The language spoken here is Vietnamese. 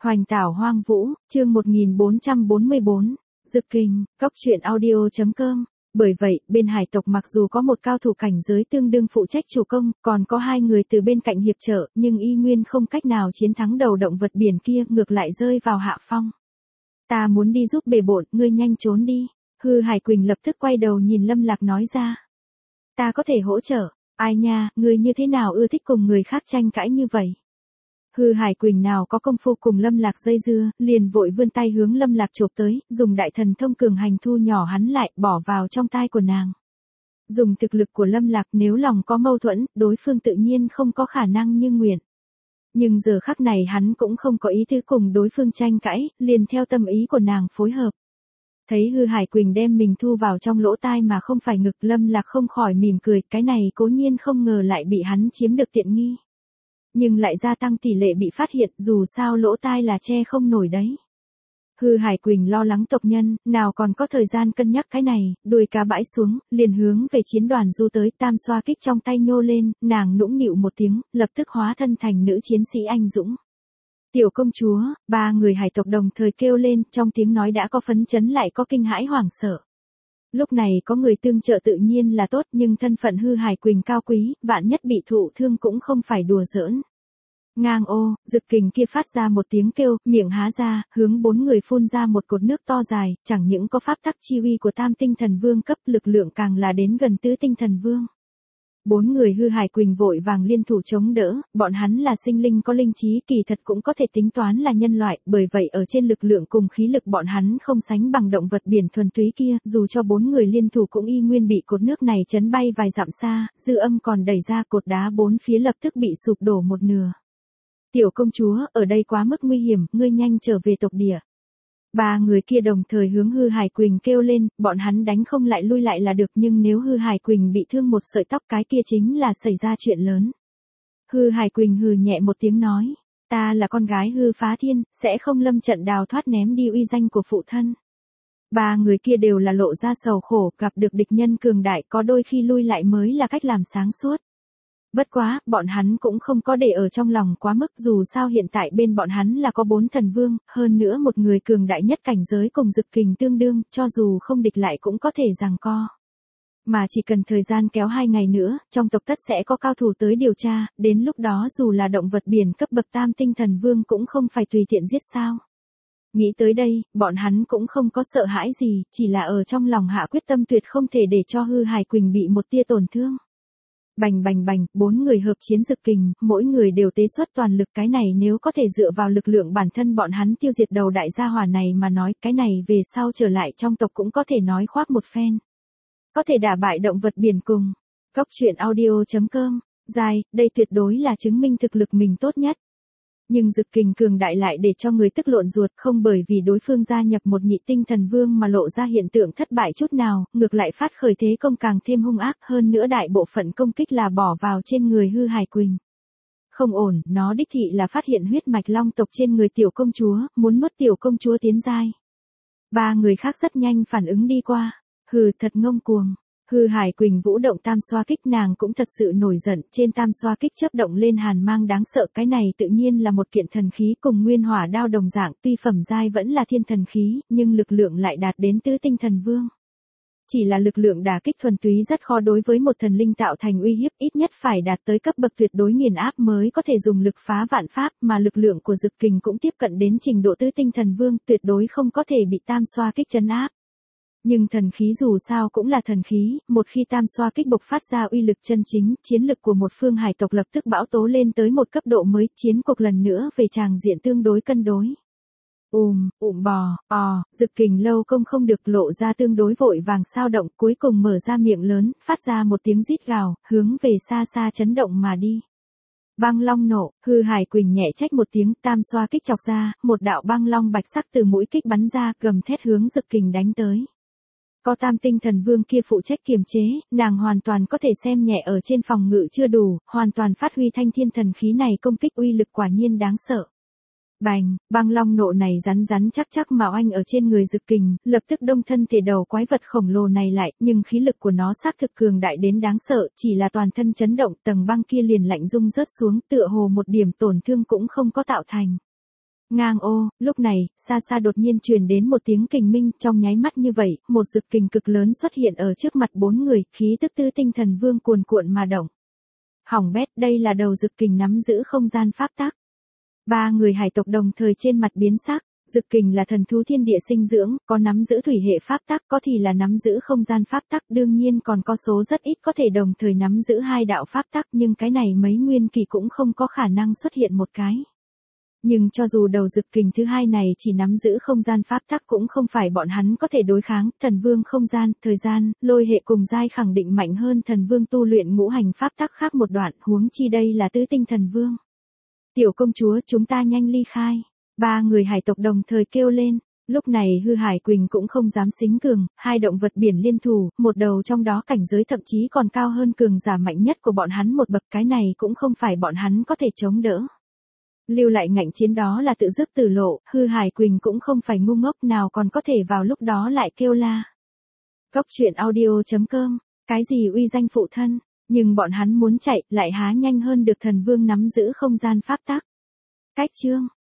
Hoành tảo hoang vũ, chương 1444, Dực Kình, Cóc truyện audio.com. Bởi vậy, bên hải tộc mặc dù có một cao thủ cảnh giới tương đương phụ trách chủ công, còn có hai người từ bên cạnh hiệp trợ, nhưng y nguyên không cách nào chiến thắng đầu động vật biển kia, ngược lại rơi vào hạ phong. Ta muốn đi giúp bề bộn, ngươi nhanh trốn đi. Hư Hải Quỳnh lập tức quay đầu nhìn Lâm Lạc nói ra. Ta có thể hỗ trợ. Ai nha, ngươi như thế nào ưa thích cùng người khác tranh cãi như vậy? Hư Hải Quỳnh nào có công phu cùng Lâm Lạc dây dưa, liền vội vươn tay hướng Lâm Lạc chộp tới, dùng đại thần thông cường hành thu nhỏ hắn lại, bỏ vào trong tai của nàng. Dùng thực lực của Lâm Lạc, nếu lòng có mâu thuẫn, đối phương tự nhiên không có khả năng như nguyện. Nhưng giờ khắc này hắn cũng không có ý tứ cùng đối phương tranh cãi, liền theo tâm ý của nàng phối hợp. Thấy Hư Hải Quỳnh đem mình thu vào trong lỗ tai mà không phải ngực, Lâm Lạc không khỏi mỉm cười, cái này cố nhiên không ngờ lại bị hắn chiếm được tiện nghi. Nhưng lại gia tăng tỷ lệ bị phát hiện, dù sao lỗ tai là che không nổi đấy. Hư Hải Quỳnh lo lắng tộc nhân, nào còn có thời gian cân nhắc cái này, đuôi cá bãi xuống, liền hướng về chiến đoàn du tới, tam xoa kích trong tay nhô lên, nàng nũng nịu một tiếng, lập tức hóa thân thành nữ chiến sĩ anh dũng. Tiểu công chúa, ba người hải tộc đồng thời kêu lên, trong tiếng nói đã có phấn chấn lại có kinh hãi hoảng sợ. Lúc này có người tương trợ tự nhiên là tốt, nhưng thân phận Hư Hải Quỳnh cao quý, vạn nhất bị thụ thương cũng không phải đùa giỡn. Ngang ô, Dực Kình kia phát ra một tiếng kêu, miệng há ra, hướng bốn người phun ra một cột nước to dài, chẳng những có pháp tắc chi uy của tam tinh thần vương cấp, lực lượng càng là đến gần tứ tinh thần vương. Bốn người Hư Hải Quỳnh vội vàng liên thủ chống đỡ, bọn hắn là sinh linh có linh trí, kỳ thật cũng có thể tính toán là nhân loại, bởi vậy ở trên lực lượng cùng khí lực bọn hắn không sánh bằng động vật biển thuần túy kia, dù cho bốn người liên thủ cũng y nguyên bị cột nước này chấn bay vài dặm xa, dư âm còn đẩy ra cột đá bốn phía lập tức bị sụp đổ một nửa. Tiểu công chúa, ở đây quá mức nguy hiểm, ngươi nhanh trở về tộc địa. Ba người kia đồng thời hướng Hư Hải Quỳnh kêu lên, bọn hắn đánh không lại lui lại là được, nhưng nếu Hư Hải Quỳnh bị thương một sợi tóc cái kia chính là xảy ra chuyện lớn. Hư Hải Quỳnh hừ nhẹ một tiếng nói, ta là con gái Hư Phá Thiên, sẽ không lâm trận đào thoát ném đi uy danh của phụ thân. Ba người kia đều là lộ ra sầu khổ, gặp được địch nhân cường đại có đôi khi lui lại mới là cách làm sáng suốt. Bất quá, bọn hắn cũng không có để ở trong lòng quá mức, dù sao hiện tại bên bọn hắn là có 4 thần vương, hơn nữa một người cường đại nhất cảnh giới cùng Dực Kình tương đương, cho dù không địch lại cũng có thể giằng co. Mà chỉ cần thời gian kéo 2 ngày nữa, trong tộc tất sẽ có cao thủ tới điều tra, đến lúc đó dù là động vật biển cấp bậc tam tinh thần vương cũng không phải tùy tiện giết sao. Nghĩ tới đây, bọn hắn cũng không có sợ hãi gì, chỉ là ở trong lòng hạ quyết tâm tuyệt không thể để cho Hư Hải Quỳnh bị một tia tổn thương. Bành bành bành, 4 người hợp chiến Dực Kình, mỗi người đều tế xuất toàn lực, cái này nếu có thể dựa vào lực lượng bản thân bọn hắn tiêu diệt đầu đại gia hỏa này mà nói, cái này về sau trở lại trong tộc cũng có thể nói khoác một phen. Có thể đả bại động vật biển cùng. Cóc truyện audio.com, dài, đây tuyệt đối là chứng minh thực lực mình tốt nhất. Nhưng Dực Kình cường đại lại để cho người tức lộn ruột, không bởi vì đối phương gia nhập một nhị tinh thần vương mà lộ ra hiện tượng thất bại chút nào, ngược lại phát khởi thế công càng thêm hung ác, hơn nữa đại bộ phận công kích là bỏ vào trên người Hư Hải Quỳnh. Không ổn, nó đích thị là phát hiện huyết mạch long tộc trên người tiểu công chúa, muốn nuốt tiểu công chúa tiến giai. Ba người khác rất nhanh phản ứng đi qua. Hừ, thật ngông cuồng. Hư Hải Quỳnh vũ động tam xoa kích, nàng cũng thật sự nổi giận, trên tam xoa kích chớp động lên hàn mang đáng sợ, cái này tự nhiên là một kiện thần khí cùng nguyên hỏa đao đồng dạng, tuy phẩm giai vẫn là thiên thần khí, nhưng lực lượng lại đạt đến tứ tinh thần vương. Chỉ là lực lượng đả kích thuần túy rất khó đối với một thần linh tạo thành uy hiếp, ít nhất phải đạt tới cấp bậc tuyệt đối nghiền áp mới có thể dùng lực phá vạn pháp, mà lực lượng của Dực Kình cũng tiếp cận đến trình độ tứ tinh thần vương, tuyệt đối không có thể bị tam xoa kích trấn áp. Nhưng thần khí dù sao cũng là thần khí, một khi tam xoa kích bộc phát ra uy lực chân chính, chiến lực của một phương hải tộc lập tức bão tố lên tới một cấp độ mới, chiến cuộc lần nữa về tràng diện tương đối cân đối. Bò, Dực Kình lâu công không được lộ ra tương đối vội vàng sao động, cuối cùng mở ra miệng lớn, phát ra một tiếng rít gào, hướng về xa xa chấn động mà đi. Băng long nộ, Hư Hải Quỳnh nhẹ trách một tiếng, tam xoa kích chọc ra, một đạo băng long bạch sắc từ mũi kích bắn ra, gầm thét hướng Dực Kình đánh tới. Có tam tinh thần vương kia phụ trách kiềm chế, nàng hoàn toàn có thể xem nhẹ ở trên phòng ngự chưa đủ, hoàn toàn phát huy thanh thiên thần khí này công kích uy lực quả nhiên đáng sợ. Bành, băng long nộ này rắn rắn chắc chắc mà oanh ở trên người Dực Kình, lập tức đông thân thể đầu quái vật khổng lồ này lại, nhưng khí lực của nó xác thực cường đại đến đáng sợ, chỉ là toàn thân chấn động, tầng băng kia liền lạnh rung rớt xuống, tựa hồ một điểm tổn thương cũng không có tạo thành. Ngang ô, lúc này, xa xa đột nhiên truyền đến một tiếng kình minh, trong nháy mắt như vậy, một dực kình cực lớn xuất hiện ở trước mặt 4 người, khí tức tư tinh thần vương cuồn cuộn mà động. Hỏng bét, đây là đầu dực kình nắm giữ không gian pháp tắc. 3 người hải tộc đồng thời trên mặt biến sắc. Dực kình là thần thú thiên địa sinh dưỡng, có nắm giữ thủy hệ pháp tắc, có thì là nắm giữ không gian pháp tắc, đương nhiên còn có số rất ít có thể đồng thời nắm giữ 2 đạo pháp tắc, nhưng cái này mấy nguyên kỳ cũng không có khả năng xuất hiện một cái. Nhưng cho dù đầu dực kình thứ 2 này chỉ nắm giữ không gian pháp tắc cũng không phải bọn hắn có thể đối kháng, thần vương không gian, thời gian, lôi hệ cùng giai khẳng định mạnh hơn thần vương tu luyện ngũ hành pháp tắc khác một đoạn, huống chi đây là tứ tinh thần vương. Tiểu công chúa, chúng ta nhanh ly khai. 3 người hải tộc đồng thời kêu lên. Lúc này Hư Hải Quỳnh cũng không dám xính cường, 2 động vật biển liên thủ, một đầu trong đó cảnh giới thậm chí còn cao hơn cường giả mạnh nhất của bọn hắn một bậc, cái này cũng không phải bọn hắn có thể chống đỡ. Lưu lại ngạnh chiến đó là tự dứt tử lộ, Hư Hải Quỳnh cũng không phải ngu ngốc nào còn có thể vào lúc đó lại kêu la. Cốc truyện audio.com, cái gì uy danh phụ thân, nhưng bọn hắn muốn chạy lại há nhanh hơn được thần vương nắm giữ không gian pháp tắc. Cách chương